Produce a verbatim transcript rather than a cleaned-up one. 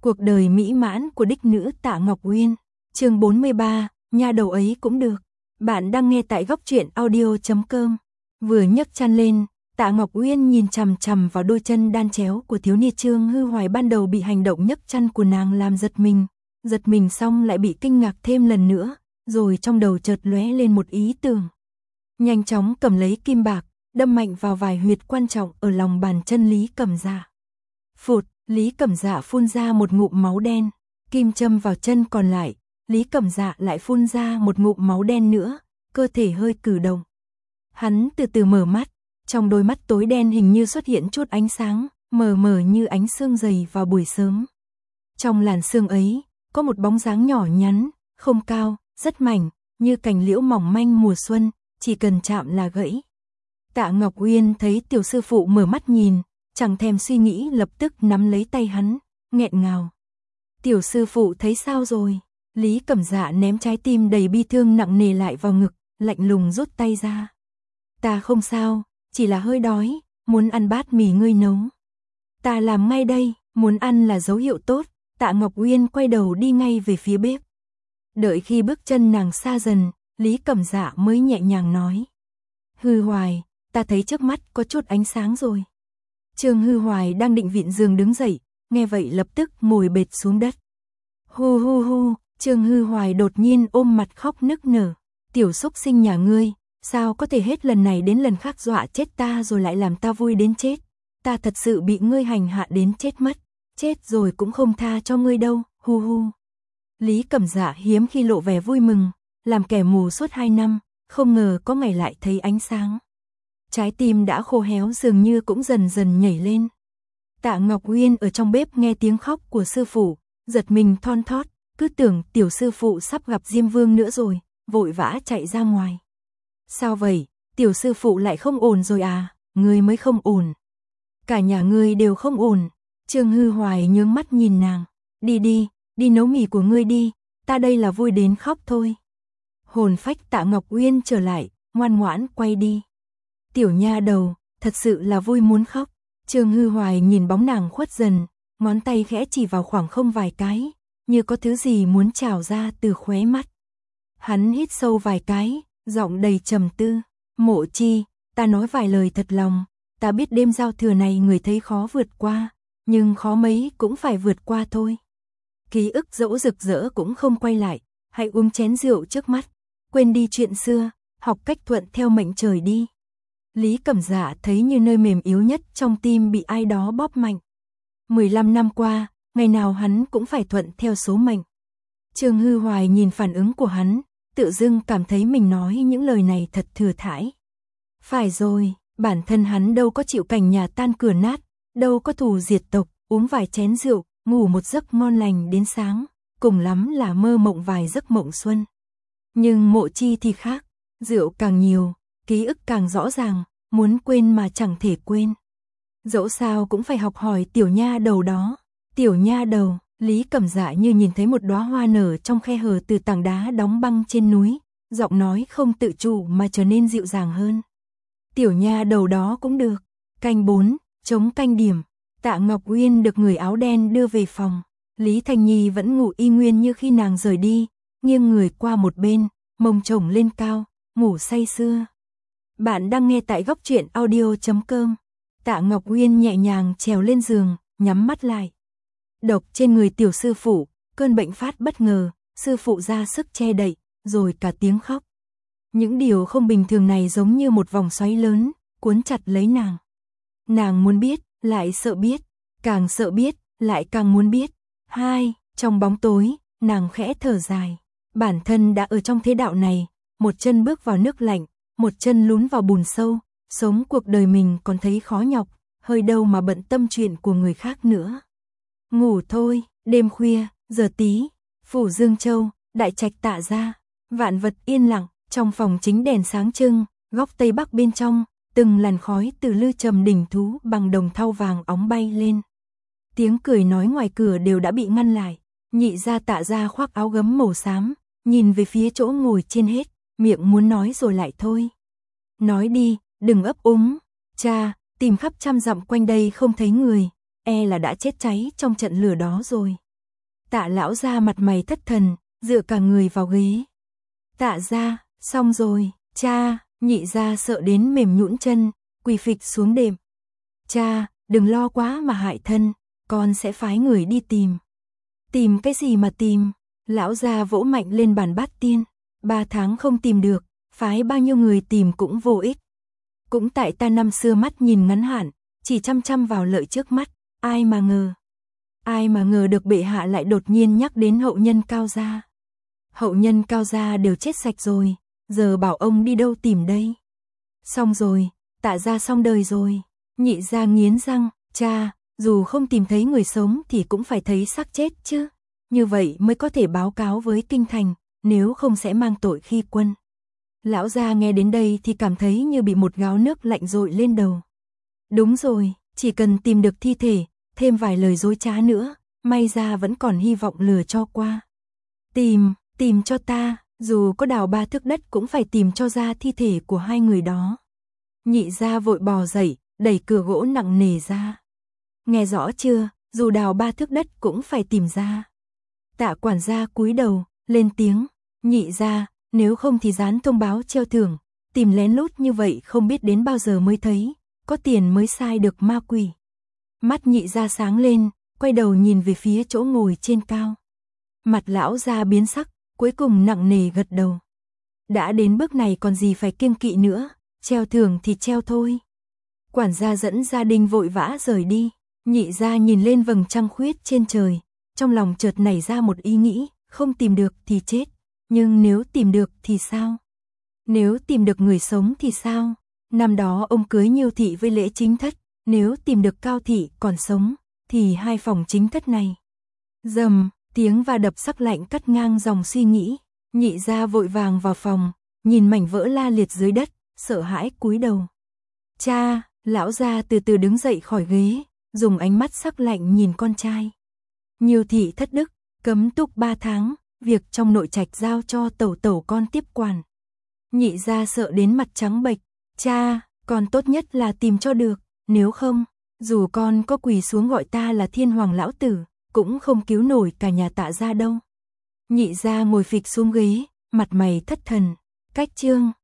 Cuộc đời mỹ mãn của đích nữ Tạ Ngọc Uyên. Chương bốn mươi ba, nha đầu ấy cũng được. Bạn đang nghe tại góc truyện audio chấm com. Vừa nhấc chăn lên, Tạ Ngọc Uyên nhìn chằm chằm vào đôi chân đan chéo của thiếu niên Trương Hư Hoài, ban đầu bị hành động nhấc chăn của nàng làm giật mình. Giật mình xong lại bị kinh ngạc thêm lần nữa, rồi trong đầu chợt lóe lên một ý tưởng. Nhanh chóng cầm lấy kim bạc, đâm mạnh vào vài huyệt quan trọng ở lòng bàn chân Lý Cẩm Dạ. Phụt, Lý Cẩm Dạ phun ra một ngụm máu đen, kim châm vào chân còn lại, Lý Cẩm Dạ lại phun ra một ngụm máu đen nữa, cơ thể hơi cử động. Hắn từ từ mở mắt, trong đôi mắt tối đen hình như xuất hiện chút ánh sáng, mờ mờ như ánh sương dày vào buổi sớm. Trong làn sương ấy, có một bóng dáng nhỏ nhắn, không cao, rất mảnh, như cành liễu mỏng manh mùa xuân, chỉ cần chạm là gãy. Tạ Ngọc Uyên thấy tiểu sư phụ mở mắt nhìn, chẳng thèm suy nghĩ lập tức nắm lấy tay hắn, nghẹn ngào. Tiểu sư phụ thấy sao rồi? Lý Cẩm Dạ ném trái tim đầy bi thương nặng nề lại vào ngực, lạnh lùng rút tay ra. Ta không sao, chỉ là hơi đói, muốn ăn bát mì ngươi nấu. Ta làm ngay đây, muốn ăn là dấu hiệu tốt. Tạ Ngọc Uyên quay đầu đi ngay về phía bếp. Đợi khi bước chân nàng xa dần, Lý Cẩm Dạ mới nhẹ nhàng nói. Hư Hoài, ta thấy trước mắt có chút ánh sáng rồi. Trương Hư Hoài đang định vịn giường đứng dậy, nghe vậy lập tức ngồi bệt xuống đất. Hu hu hu, Trương Hư Hoài đột nhiên ôm mặt khóc nức nở. Tiểu xúc sinh nhà ngươi, sao có thể hết lần này đến lần khác dọa chết ta rồi lại làm ta vui đến chết. Ta thật sự bị ngươi hành hạ đến chết mất. Chết rồi cũng không tha cho ngươi đâu, hu hu. Lý Cẩm Dạ hiếm khi lộ vẻ vui mừng, làm kẻ mù suốt hai năm, không ngờ có ngày lại thấy ánh sáng. Trái tim đã khô héo dường như cũng dần dần nhảy lên. Tạ Ngọc Uyên ở trong bếp nghe tiếng khóc của sư phụ, giật mình thon thót, cứ tưởng tiểu sư phụ sắp gặp Diêm Vương nữa rồi, vội vã chạy ra ngoài. Sao vậy, tiểu sư phụ lại không ổn rồi à, ngươi mới không ổn. Cả nhà ngươi đều không ổn. Trương Hư Hoài nhướng mắt nhìn nàng. Đi đi, đi nấu mì của ngươi đi, ta đây là vui đến khóc thôi. Hồn phách Tạ Ngọc Uyên trở lại, ngoan ngoãn quay đi. Tiểu nha đầu, thật sự là vui muốn khóc. Trương Hư Hoài nhìn bóng nàng khuất dần, ngón tay khẽ chỉ vào khoảng không vài cái, như có thứ gì muốn trào ra từ khóe mắt. Hắn hít sâu vài cái, giọng đầy trầm tư. Mộ Chi, ta nói vài lời thật lòng, ta biết đêm giao thừa này người thấy khó vượt qua, nhưng khó mấy cũng phải vượt qua thôi. Ký ức dẫu rực rỡ cũng không quay lại, hãy uống chén rượu trước mắt, quên đi chuyện xưa, học cách thuận theo mệnh trời đi. Lý Cẩm Dạ thấy như nơi mềm yếu nhất trong tim bị ai đó bóp mạnh. mười lăm năm qua, ngày nào hắn cũng phải thuận theo số mệnh. Trương Hư Hoài nhìn phản ứng của hắn, tự dưng cảm thấy mình nói những lời này thật thừa thãi. Phải rồi, bản thân hắn đâu có chịu cảnh nhà tan cửa nát, đâu có thù diệt tộc, uống vài chén rượu, ngủ một giấc ngon lành đến sáng, cùng lắm là mơ mộng vài giấc mộng xuân. Nhưng Mộ Chi thì khác, rượu càng nhiều, ký ức càng rõ ràng, muốn quên mà chẳng thể quên. Dẫu sao cũng phải học hỏi tiểu nha đầu đó. Tiểu nha đầu, Lý Cẩm Dạ như nhìn thấy một đóa hoa nở trong khe hở từ tảng đá đóng băng trên núi, giọng nói không tự chủ mà trở nên dịu dàng hơn. Tiểu nha đầu đó cũng được. Canh bốn, chống canh điểm. Tạ Ngọc Uyên được người áo đen đưa về phòng. Lý Thanh Nhi vẫn ngủ y nguyên như khi nàng rời đi, nghiêng người qua một bên, mông chồng lên cao, ngủ say sưa. Bạn đang nghe tại góc truyện audio chấm com. Tạ Ngọc Uyên nhẹ nhàng trèo lên giường, nhắm mắt lại. Độc trên người tiểu sư phụ, cơn bệnh phát bất ngờ, sư phụ ra sức che đậy, rồi cả tiếng khóc. Những điều không bình thường này giống như một vòng xoáy lớn, cuốn chặt lấy nàng. Nàng muốn biết, lại sợ biết, càng sợ biết, lại càng muốn biết. Hai, trong bóng tối, nàng khẽ thở dài. Bản thân đã ở trong thế đạo này, một chân bước vào nước lạnh, một chân lún vào bùn sâu, sống cuộc đời mình còn thấy khó nhọc, hơi đâu mà bận tâm chuyện của người khác nữa. Ngủ thôi, đêm khuya, giờ tí, phủ Dương Châu, đại trạch Tạ gia, vạn vật yên lặng, trong phòng chính đèn sáng trưng, góc tây bắc bên trong, từng làn khói từ lư trầm đỉnh thú bằng đồng thau vàng óng bay lên. Tiếng cười nói ngoài cửa đều đã bị ngăn lại. Nhị gia Tạ gia khoác áo gấm màu xám, nhìn về phía chỗ ngồi trên hết, miệng muốn nói rồi lại thôi. Nói đi, đừng ấp úng. Cha, tìm khắp trăm dặm quanh đây không thấy người, e là đã chết cháy trong trận lửa đó rồi. Tạ lão gia mặt mày thất thần, dựa cả người vào ghế. Tạ gia, xong rồi, cha, nhị gia sợ đến mềm nhũn chân, quỳ phịch xuống đệm. Cha, đừng lo quá mà hại thân, con sẽ phái người đi tìm. Tìm cái gì mà tìm? Lão gia vỗ mạnh lên bàn bát tiên. Ba tháng không tìm được, phái bao nhiêu người tìm cũng vô ích. Cũng tại ta năm xưa mắt nhìn ngắn hạn, chỉ chăm chăm vào lợi trước mắt, ai mà ngờ. Ai mà ngờ được bệ hạ lại đột nhiên nhắc đến hậu nhân Cao gia. Hậu nhân Cao gia đều chết sạch rồi, giờ bảo ông đi đâu tìm đây? Xong rồi, Tạ gia xong đời rồi. Nhị gia nghiến răng, cha, dù không tìm thấy người sống thì cũng phải thấy xác chết chứ. Như vậy mới có thể báo cáo với kinh thành, nếu không sẽ mang tội khi quân. Lão gia nghe đến đây thì cảm thấy như bị một gáo nước lạnh dội lên đầu. Đúng rồi, chỉ cần tìm được thi thể, thêm vài lời dối trá nữa, may ra vẫn còn hy vọng lừa cho qua. Tìm, tìm cho ta, dù có đào ba thước đất cũng phải tìm cho ra thi thể của hai người đó. Nhị gia vội bò dậy, đẩy cửa gỗ nặng nề ra. Nghe rõ chưa, dù đào ba thước đất cũng phải tìm ra. Tạ quản gia cúi đầu, lên tiếng, nhị gia, nếu không thì dán thông báo treo thưởng, tìm lén lút như vậy không biết đến bao giờ mới thấy, có tiền mới sai được ma quỷ. Mắt nhị gia sáng lên, quay đầu nhìn về phía chỗ ngồi trên cao. Mặt lão gia biến sắc, cuối cùng nặng nề gật đầu. Đã đến bước này còn gì phải kiêng kỵ nữa, treo thưởng thì treo thôi. Quản gia dẫn gia đình vội vã rời đi, nhị gia nhìn lên vầng trăng khuyết trên trời, trong lòng chợt nảy ra một ý nghĩ, không tìm được thì chết, nhưng nếu tìm được thì sao? Nếu tìm được người sống thì sao? Năm đó ông cưới Nhiêu thị với Lễ Chính thất, nếu tìm được Cao thị còn sống, thì hai phòng chính thất này. Rầm, tiếng va đập sắc lạnh cắt ngang dòng suy nghĩ, nhị gia vội vàng vào phòng, nhìn mảnh vỡ la liệt dưới đất, sợ hãi cúi đầu. Cha, lão gia từ từ đứng dậy khỏi ghế, dùng ánh mắt sắc lạnh nhìn con trai. Nhiêu thị thất đức, cấm túc ba tháng, việc trong nội trạch giao cho tẩu tẩu con tiếp quản. Nhị gia sợ đến mặt trắng bệch, cha, con tốt nhất là tìm cho được, nếu không, dù con có quỳ xuống gọi ta là thiên hoàng lão tử, cũng không cứu nổi cả nhà Tạ gia đâu. Nhị gia ngồi phịch xuống ghế, mặt mày thất thần, cách chương.